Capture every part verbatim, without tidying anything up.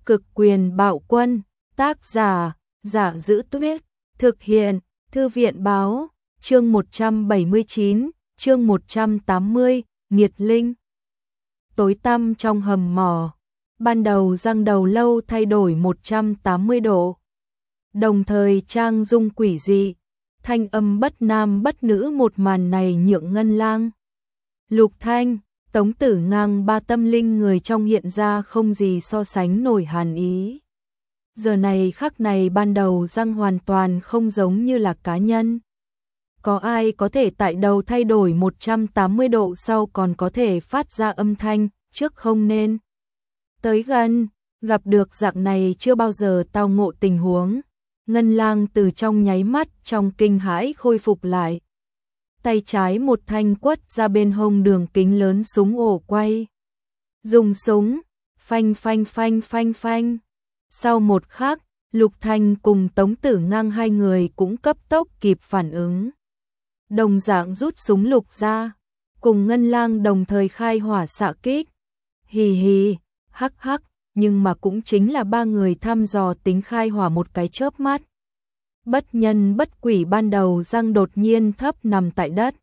Cực quyền bạo quân, tác giả, Giả Giữ Tuyết, thực hiện, Thư viện báo, chương một trăm bảy mươi chín, chương một trăm tám mươi, Nghiệt Linh. Tối tăm trong hầm mỏ, ban đầu răng đầu lâu thay đổi một trăm tám mươi độ. Đồng thời trang dung quỷ dị, thanh âm bất nam bất nữ, một màn này nhượng Ngân Lang, Lục Thanh, Tống Tử Ngang ba tâm linh người trong hiện ra không gì so sánh nổi hàn ý. Giờ này khắc này ban đầu răng hoàn toàn không giống như là cá nhân. Có ai có thể tại đầu thay đổi một trăm tám mươi độ sau còn có thể phát ra âm thanh, trước không nên tới gần, gặp được dạng này chưa bao giờ tao ngộ tình huống. Ngân Lang từ trong nháy mắt trong kinh hãi khôi phục lại. Tay trái một thanh quất ra bên hông đường kính lớn súng ổ quay. Dùng súng, phanh phanh phanh phanh phanh. Sau một khắc, Lục Thanh cùng Tống Tử Ngang hai người cũng cấp tốc kịp phản ứng. Đồng dạng rút súng lục ra, cùng Ngân Lang đồng thời khai hỏa xạ kích. Hì hì, hắc hắc, nhưng mà cũng chính là ba người thăm dò tính khai hỏa một cái chớp mắt. Bất nhân bất quỷ ban đầu răng đột nhiên thấp nằm tại đất.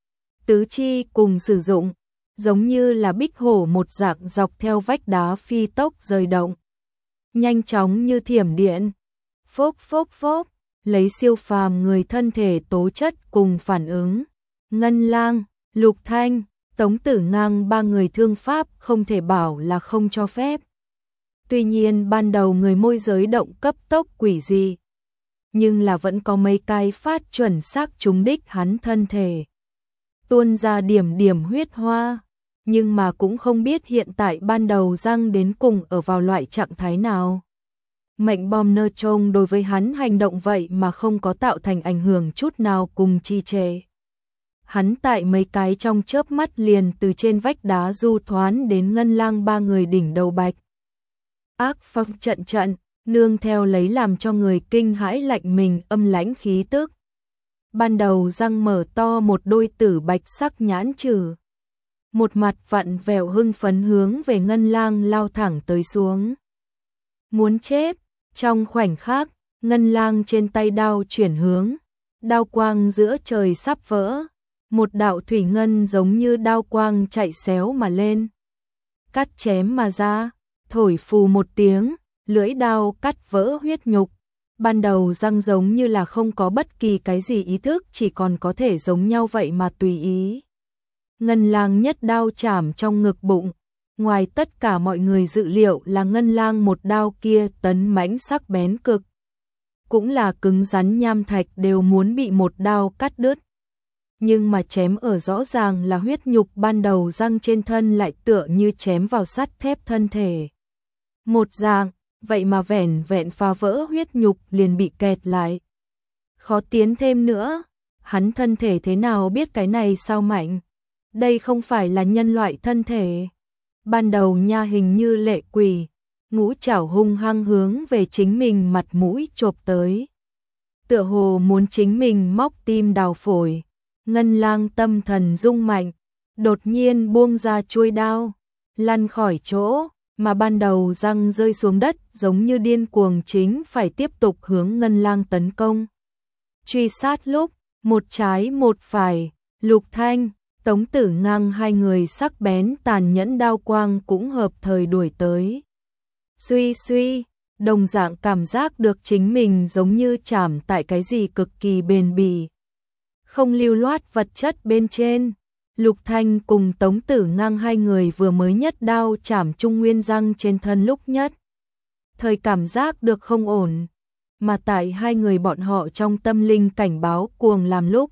Tứ chi cùng sử dụng, giống như là bích hổ một dạng dọc theo vách đá phi tốc rời động. Nhanh chóng như thiểm điện. Phốc phốc phốc, lấy siêu phàm người thân thể tố chất cùng phản ứng. Ngân Lang, Lục Thanh, Tống Tử Ngang ba người thương pháp không thể bảo là không cho phép. Tuy nhiên ban đầu người môi giới động cấp tốc quỷ dị, nhưng là vẫn có mấy cái phát chuẩn xác trúng đích hắn thân thể. Tuôn ra điểm điểm huyết hoa, nhưng mà cũng không biết hiện tại ban đầu răng đến cùng ở vào loại trạng thái nào. Mệnh bom nơ trông đối với hắn hành động vậy mà không có tạo thành ảnh hưởng chút nào cùng trì trệ. Hắn tại mấy cái trong chớp mắt liền từ trên vách đá du thoán đến Ngân Lang ba người đỉnh đầu bạch. Ác phong trận trận, nương theo lấy làm cho người kinh hãi lạnh mình âm lãnh khí tức. Ban đầu răng mở to một đôi tử bạch sắc nhãn trừ. Một mặt vặn vẹo hưng phấn hướng về Ngân Lang lao thẳng tới xuống. Muốn chết, trong khoảnh khắc, Ngân Lang trên tay đao chuyển hướng. Đao quang giữa trời sắp vỡ. Một đạo thủy ngân giống như đao quang chạy xéo mà lên. Cắt chém mà ra, thổi phù một tiếng, lưỡi đao cắt vỡ huyết nhục. Ban đầu răng giống như là không có bất kỳ cái gì ý thức, chỉ còn có thể giống nhau vậy mà tùy ý. Ngân Lang nhất đao chảm trong ngực bụng. Ngoài tất cả mọi người dự liệu là Ngân Lang một đao kia tấn mãnh sắc bén cực. Cũng là cứng rắn nham thạch đều muốn bị một đao cắt đứt. Nhưng mà chém ở rõ ràng là huyết nhục, ban đầu răng trên thân lại tựa như chém vào sắt thép thân thể. Một dạng, vậy mà vẻn vẹn phá vỡ huyết nhục liền bị kẹt lại. Khó tiến thêm nữa, hắn thân thể thế nào biết cái này sao mạnh? Đây không phải là nhân loại thân thể. Ban đầu nha hình như lệ quỷ, ngũ trảo hung hăng hướng về chính mình mặt mũi chộp tới. Tựa hồ muốn chính mình móc tim đào phổi. Ngân Lang tâm thần rung mạnh, đột nhiên buông ra chuôi đao, lăn khỏi chỗ, mà ban đầu răng rơi xuống đất giống như điên cuồng chính phải tiếp tục hướng Ngân Lang tấn công. Truy sát lúc, một trái một phải, Lục Thanh, Tống Tử Ngang hai người sắc bén tàn nhẫn đao quang cũng hợp thời đuổi tới. Suy suy, đồng dạng cảm giác được chính mình giống như chạm tại cái gì cực kỳ bền bỉ. Không lưu loát vật chất bên trên. Lục Thanh cùng Tống Tử Ngang hai người vừa mới nhất đao chảm Trung Nguyên răng trên thân lúc nhất. Thời cảm giác được không ổn. Mà tại hai người bọn họ trong tâm linh cảnh báo cuồng làm lúc.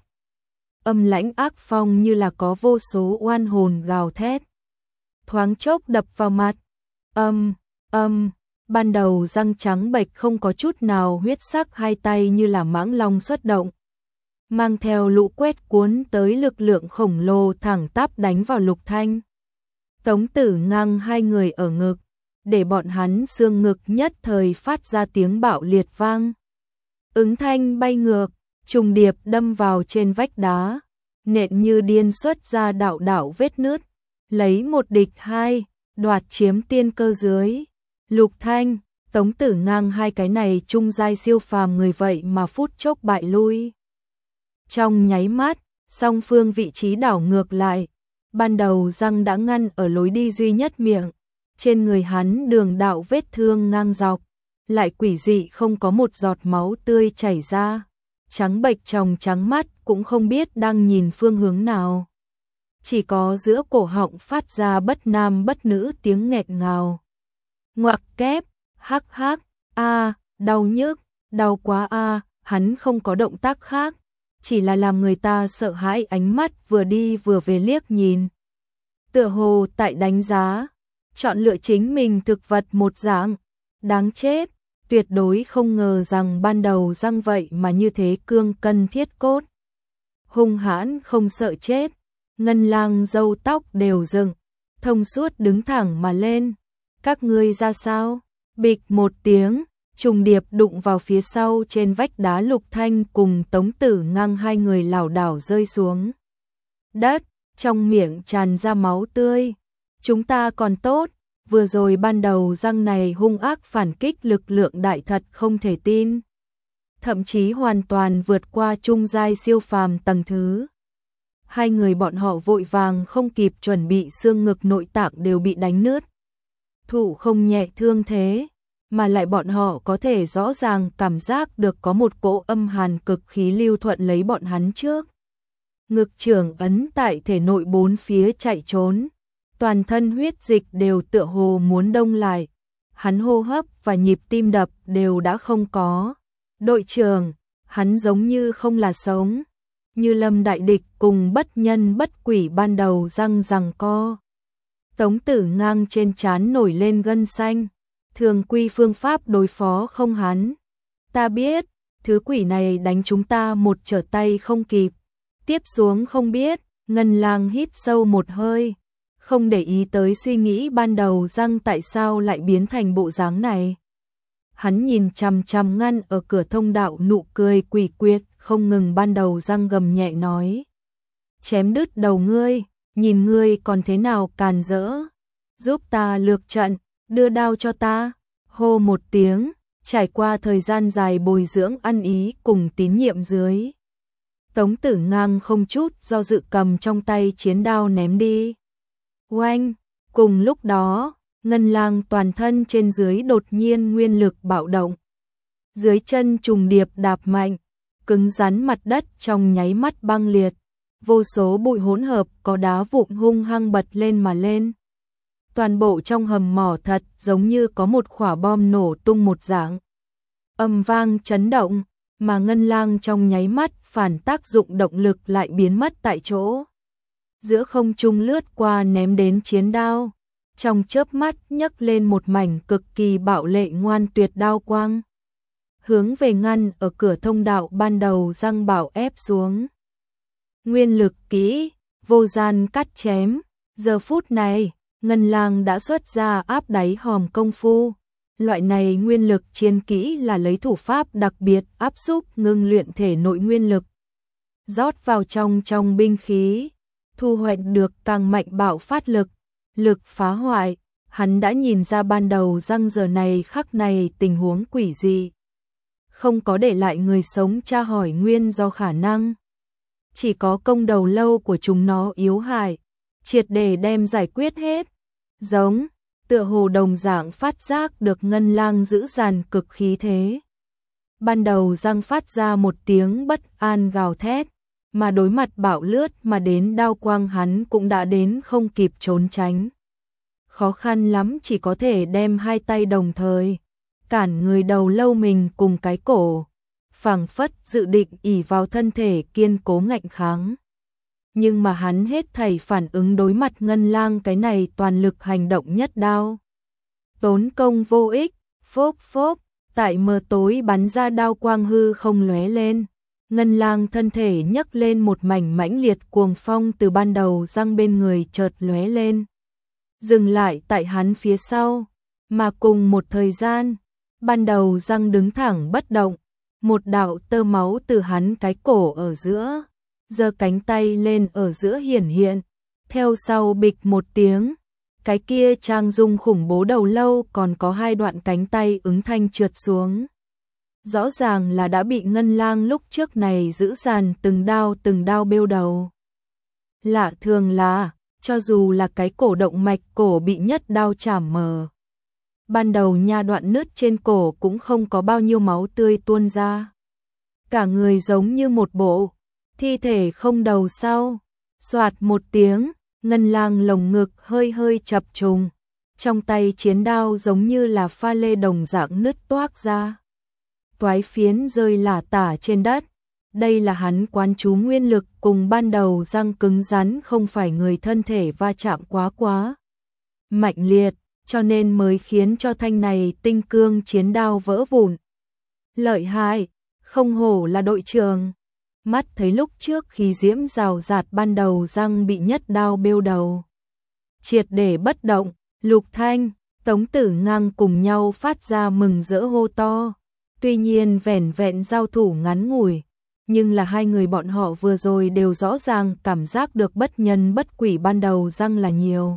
Âm lãnh ác phong như là có vô số oan hồn gào thét. Thoáng chốc đập vào mặt. Âm, âm, ban đầu răng trắng bệch không có chút nào huyết sắc, hai tay như là mãng long xuất động. Mang theo lũ quét cuốn tới lực lượng khổng lồ thẳng tắp đánh vào Lục Thanh. Tống Tử Ngang hai người ở ngực, để bọn hắn xương ngực nhất thời phát ra tiếng bạo liệt vang. Ứng thanh bay ngược, trùng điệp đâm vào trên vách đá, nện như điên xuất ra đạo đạo vết nứt, lấy một địch hai, đoạt chiếm tiên cơ dưới. Lục Thanh, Tống Tử Ngang hai cái này trung giai siêu phàm người vậy mà phút chốc bại lui. Trong nháy mắt, song phương vị trí đảo ngược lại, ban đầu răng đã ngăn ở lối đi duy nhất miệng, trên người hắn đường đạo vết thương ngang dọc, lại quỷ dị không có một giọt máu tươi chảy ra, trắng bệch tròng trắng mắt cũng không biết đang nhìn phương hướng nào. Chỉ có giữa cổ họng phát ra bất nam bất nữ tiếng nghẹt ngào. Ngoặc kép, hắc hắc, a, đau nhức, đau quá a, hắn không có động tác khác, chỉ là làm người ta sợ hãi ánh mắt vừa đi vừa về liếc nhìn. Tựa hồ tại đánh giá, chọn lựa chính mình thực vật một dạng, đáng chết, tuyệt đối không ngờ rằng ban đầu răng vậy mà như thế cương cân thiết cốt. Hung hãn không sợ chết, Ngân Lang râu tóc đều dựng, thông suốt đứng thẳng mà lên. Các ngươi ra sao? Bịch một tiếng, trùng điệp đụng vào phía sau trên vách đá. Lục Thanh cùng Tống Tử Ngang hai người lảo đảo rơi xuống đất, trong miệng tràn ra máu tươi. Chúng ta còn tốt, vừa rồi ban đầu răng này hung ác phản kích lực lượng đại thật không thể tin. Thậm chí hoàn toàn vượt qua trung giai siêu phàm tầng thứ. Hai người bọn họ vội vàng không kịp chuẩn bị, xương ngực nội tạng đều bị đánh nứt. Thủ không nhẹ thương thế, mà lại bọn họ có thể rõ ràng cảm giác được có một cỗ âm hàn cực khí lưu thuận lấy bọn hắn trước. Ngực trưởng ấn tại thể nội bốn phía chạy trốn, toàn thân huyết dịch đều tựa hồ muốn đông lại, hắn hô hấp và nhịp tim đập đều đã không có. Đội trưởng, hắn giống như không là sống, như lâm đại địch cùng bất nhân bất quỷ ban đầu răng rằng co. Tống Tử Ngang trên trán nổi lên gân xanh, thường quy phương pháp đối phó không hắn. Ta biết, thứ quỷ này đánh chúng ta một trở tay không kịp. Tiếp xuống không biết, Ngân Lang hít sâu một hơi, không để ý tới suy nghĩ ban đầu răng tại sao lại biến thành bộ dáng này. Hắn nhìn chằm chằm ngăn ở cửa thông đạo, nụ cười quỷ quyệt không ngừng. Ban đầu răng gầm nhẹ nói: chém đứt đầu ngươi, nhìn ngươi còn thế nào càn rỡ, giúp ta lược trận, đưa đao cho ta. Hô một tiếng, trải qua thời gian dài bồi dưỡng ăn ý cùng tín nhiệm dưới, Tống Tử Ngang không chút do dự cầm trong tay chiến đao ném đi. Oanh, cùng lúc đó, Ngân Lang toàn thân trên dưới đột nhiên nguyên lực bạo động. Dưới chân trùng điệp đạp mạnh, cứng rắn mặt đất trong nháy mắt băng liệt, vô số bụi hỗn hợp có đá vụn hung hăng bật lên mà lên. Toàn bộ trong hầm mỏ thật giống như có một quả bom nổ tung một dạng. Âm vang chấn động, mà Ngân Lang trong nháy mắt phản tác dụng động lực lại biến mất tại chỗ. Giữa không trung lướt qua ném đến chiến đao, trong chớp mắt nhấc lên một mảnh cực kỳ bạo lệ ngoan tuyệt đao quang, hướng về ngăn ở cửa thông đạo ban đầu răng bảo ép xuống. Nguyên lực kỹ, vô gian cắt chém. Giờ phút này, Ngân Lang đã xuất ra áp đáy hòm công phu. Loại này nguyên lực chiến kỹ là lấy thủ pháp đặc biệt áp xúc ngưng luyện thể nội nguyên lực, rót vào trong trong binh khí, thu hoạch được càng mạnh bạo phát lực, lực phá hoại. Hắn đã nhìn ra ban đầu răng giờ này khắc này tình huống quỷ dị, không có để lại người sống tra hỏi nguyên do khả năng, chỉ có công đầu lâu của chúng nó yếu hại, triệt để đem giải quyết hết. Giống, tựa hồ đồng dạng phát giác được Ngân Lang giữ dàn cực khí thế. Ban đầu răng phát ra một tiếng bất an gào thét, mà đối mặt bạo lướt mà đến đao quang hắn cũng đã đến không kịp trốn tránh. Khó khăn lắm chỉ có thể đem hai tay đồng thời cản người đầu lâu mình cùng cái cổ, phảng phất dự định ỷ vào thân thể kiên cố ngạnh kháng. Nhưng mà hắn hết thảy phản ứng đối mặt Ngân Lang cái này toàn lực hành động nhất đao, tốn công vô ích. Phốp phốp, tại mờ tối bắn ra đao quang hư không lóe lên. Ngân Lang thân thể nhấc lên một mảnh mãnh liệt cuồng phong từ ban đầu răng bên người chợt lóe lên, dừng lại tại hắn phía sau, mà cùng một thời gian, ban đầu răng đứng thẳng bất động, một đạo tơ máu từ hắn cái cổ ở giữa, giơ cánh tay lên ở giữa hiển hiện, theo sau bịch một tiếng, Cái kia trang dung khủng bố đầu lâu còn có hai đoạn cánh tay ứng thanh trượt xuống. Rõ ràng là đã bị Ngân Lang lúc trước này giữ dàn từng đao từng đao bêu đầu. Lạ thường là, cho dù là cái cổ động mạch cổ bị nhất đao chảm mờ. Ban đầu nha đoạn nứt trên cổ cũng không có bao nhiêu máu tươi tuôn ra. Cả người giống như một bộ thi thể không đầu sau. Soạt một tiếng, Ngân Lang lồng ngực hơi hơi chập trùng. Trong tay chiến đao giống như là pha lê đồng dạng nứt toác ra. Toái phiến rơi lả tả trên đất. Đây là hắn quán chú nguyên lực cùng ban đầu răng cứng rắn không phải người thân thể va chạm quá quá mạnh liệt, cho nên mới khiến cho thanh này tinh cương chiến đao vỡ vụn. Lợi hại, không hổ là đội trưởng. Mắt thấy lúc trước khi diễm rào rạt ban đầu răng bị nhất đao bêu đầu. Triệt để bất động, Lục Thanh, Tống Tử Ngang cùng nhau phát ra mừng rỡ hô to. Tuy nhiên vẻn vẹn giao thủ ngắn ngủi, nhưng là hai người bọn họ vừa rồi đều rõ ràng cảm giác được bất nhân bất quỷ ban đầu răng là nhiều.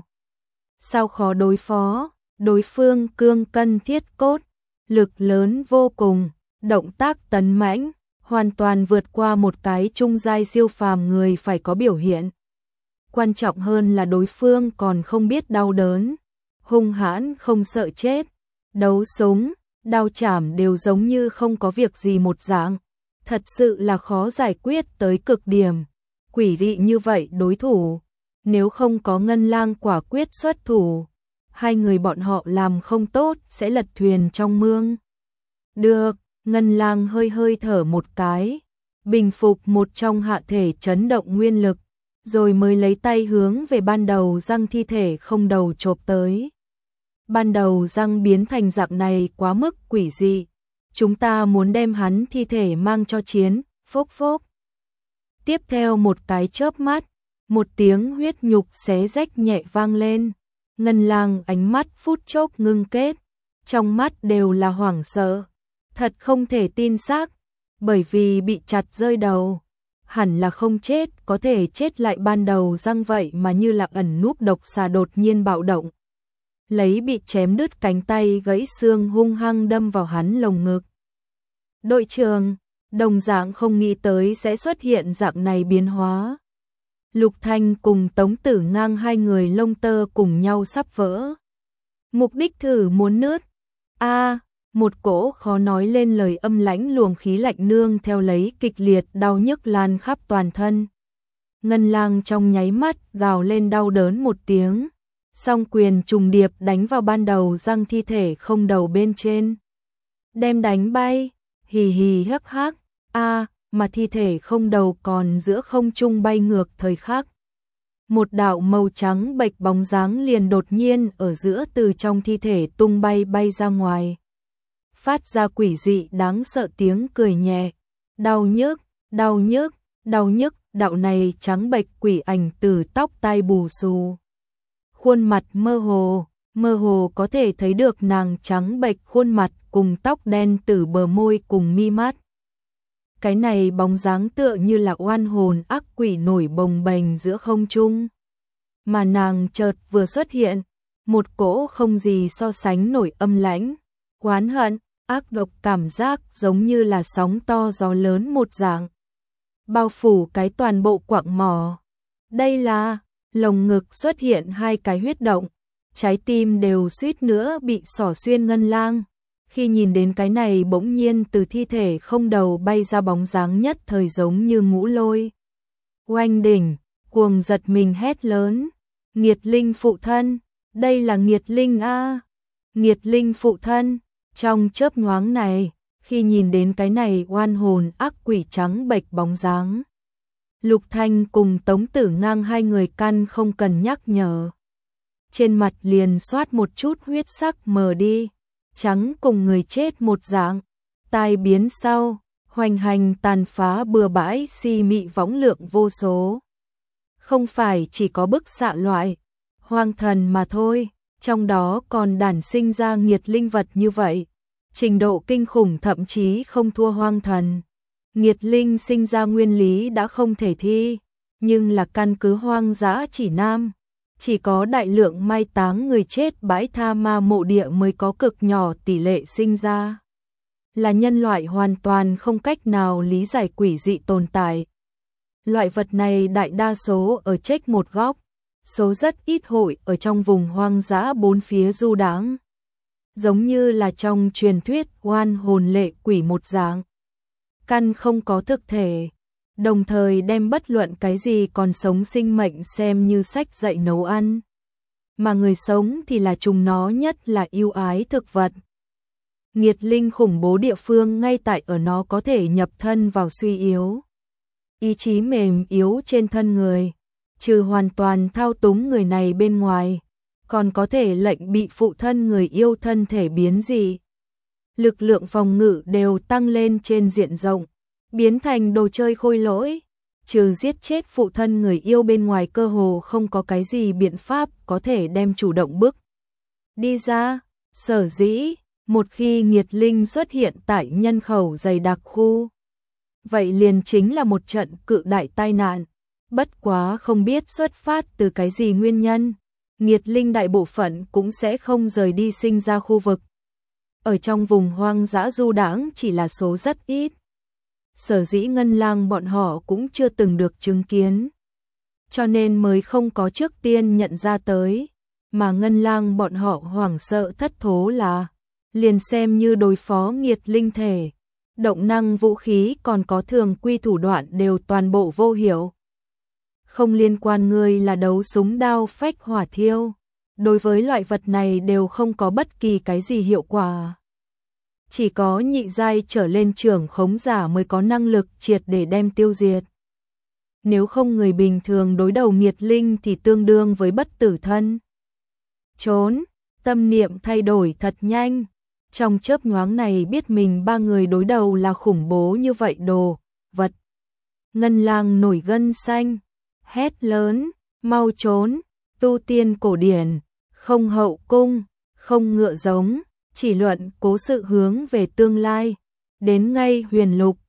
Sao khó đối phó, đối phương cương cân thiết cốt, lực lớn vô cùng, động tác tấn mãnh, hoàn toàn vượt qua một cái trung giai siêu phàm người phải có biểu hiện. Quan trọng hơn là đối phương còn không biết đau đớn, hung hãn không sợ chết, đấu súng, đao chảm đều giống như không có việc gì một dạng. Thật sự là khó giải quyết tới cực điểm. Quỷ dị như vậy đối thủ, nếu không có Ngân Lang quả quyết xuất thủ, hai người bọn họ làm không tốt sẽ lật thuyền trong mương. Được, Ngân Lang hơi hơi thở một cái, bình phục một trong hạ thể chấn động nguyên lực, rồi mới lấy tay hướng về ban đầu răng thi thể không đầu chộp tới. Ban đầu răng biến thành dạng này quá mức quỷ dị. Chúng ta muốn đem hắn thi thể mang cho chiến, phốc phốc. Tiếp theo một cái chớp mắt, một tiếng huyết nhục xé rách nhẹ vang lên. Ngân Lang ánh mắt phút chốc ngưng kết, trong mắt đều là hoảng sợ. Thật không thể tin xác, bởi vì bị chặt rơi đầu. Hẳn là không chết, có thể chết lại ban đầu răng vậy mà như là ẩn núp độc xà đột nhiên bạo động. Lấy bị chém đứt cánh tay gãy xương hung hăng đâm vào hắn lồng ngực. Đội trưởng, đồng dạng không nghĩ tới sẽ xuất hiện dạng này biến hóa. Lục Thanh cùng Tống Tử Ngang hai người lông tơ cùng nhau sắp vỡ. Mục đích thử muốn nứt. A, một cỗ khó nói lên lời âm lãnh luồng khí lạnh nương theo lấy kịch liệt đau nhức lan khắp toàn thân. Ngân Lang trong nháy mắt gào lên đau đớn một tiếng. Song quyền trùng điệp đánh vào ban đầu răng thi thể không đầu bên trên. Đem đánh bay, hì hì hắc hắc, a mà thi thể không đầu còn giữa không trung bay ngược thời khắc. Một đạo màu trắng bệch bóng dáng liền đột nhiên ở giữa từ trong thi thể tung bay bay ra ngoài. Phát ra quỷ dị đáng sợ tiếng cười nhẹ. Đau nhức, đau nhức, đau nhức, đạo này trắng bệch quỷ ảnh từ tóc tai bù xù. Khuôn mặt mơ hồ, mơ hồ có thể thấy được nàng trắng bệch khuôn mặt cùng tóc đen từ bờ môi cùng mi mắt. Cái này bóng dáng tựa như là oan hồn ác quỷ nổi bồng bềnh giữa không trung. Mà nàng chợt vừa xuất hiện, một cỗ không gì so sánh nổi âm lãnh, oán hận, ác độc cảm giác giống như là sóng to gió lớn một dạng. Bao phủ cái toàn bộ quặng mỏ. Đây là, lồng ngực xuất hiện hai cái huyết động, trái tim đều suýt nữa bị xỏ xuyên Ngân Lang. Khi nhìn đến cái này bỗng nhiên từ thi thể không đầu bay ra bóng dáng nhất thời giống như ngũ lôi. Oanh đỉnh, cuồng giật mình hét lớn. Nghiệt linh phụ thân, đây là nghiệt linh a, nghiệt linh phụ thân. Trong chớp nhoáng này, khi nhìn đến cái này oan hồn ác quỷ trắng bệch bóng dáng, Lục Thanh cùng Tống Tử Ngang hai người căn không cần nhắc nhở. Trên mặt liền xoát một chút huyết sắc mờ đi, trắng cùng người chết một dạng, tai biến sau, hoành hành tàn phá bừa bãi si mị võng lượng vô số. Không phải chỉ có bức xạ loại, hoang thần mà thôi, trong đó còn đản sinh ra nghiệt linh vật như vậy. Trình độ kinh khủng thậm chí không thua hoang thần. Nghiệt linh sinh ra nguyên lý đã không thể thi, nhưng là căn cứ hoang dã chỉ nam, Chỉ có đại lượng mai táng người chết bãi tha ma mộ địa mới có cực nhỏ tỷ lệ sinh ra. Là nhân loại hoàn toàn không cách nào lý giải quỷ dị tồn tại. Loại vật này đại đa số ở chếch một góc, số rất ít hội ở trong vùng hoang dã bốn phía du đãng. Giống như là trong truyền thuyết oan hồn lệ quỷ một dạng. Căn không có thực thể, đồng thời đem bất luận cái gì còn sống sinh mệnh xem như sách dạy nấu ăn. Mà người sống thì là chúng nó nhất là yêu ái thực vật. Nghiệt linh khủng bố địa phương ngay tại ở nó có thể nhập thân vào suy yếu. Ý chí mềm yếu trên thân người, trừ hoàn toàn thao túng người này bên ngoài, còn có thể lệnh bị phụ thân người yêu thân thể biến dị. Lực lượng phòng ngự đều tăng lên trên diện rộng, biến thành đồ chơi khôi lỗi, trừ giết chết phụ thân người yêu bên ngoài cơ hồ không có cái gì biện pháp có thể đem chủ động bức đi ra. Sở dĩ, một khi nghiệt linh xuất hiện tại nhân khẩu dày đặc khu, vậy liền chính là một trận cự đại tai nạn. Bất quá không biết xuất phát từ cái gì nguyên nhân, nghiệt linh đại bộ phận cũng sẽ không rời đi sinh ra khu vực. Ở trong vùng hoang dã du đãng chỉ là số rất ít. Sở dĩ Ngân Lang bọn họ cũng chưa từng được chứng kiến, cho nên mới không có trước tiên nhận ra tới, mà Ngân Lang bọn họ hoảng sợ thất thố là, liền xem như đối phó nghiệt linh thể, động năng vũ khí còn có thường quy thủ đoạn đều toàn bộ vô hiệu. Không liên quan người là đấu súng đao phách hỏa thiêu, đối với loại vật này đều không có bất kỳ cái gì hiệu quả. Chỉ có nhị giai trở lên trưởng khống giả mới có năng lực triệt để đem tiêu diệt. Nếu không người bình thường đối đầu nghiệt linh thì tương đương với bất tử thân. Trốn, tâm niệm thay đổi thật nhanh. Trong chớp nhoáng này biết mình ba người đối đầu là khủng bố như vậy đồ, vật. Ngân Lang nổi gân xanh, hét lớn, mau trốn, tu tiên cổ điển, không hậu cung, không ngựa giống, chỉ luận cố sự hướng về tương lai, đến ngay huyền lục,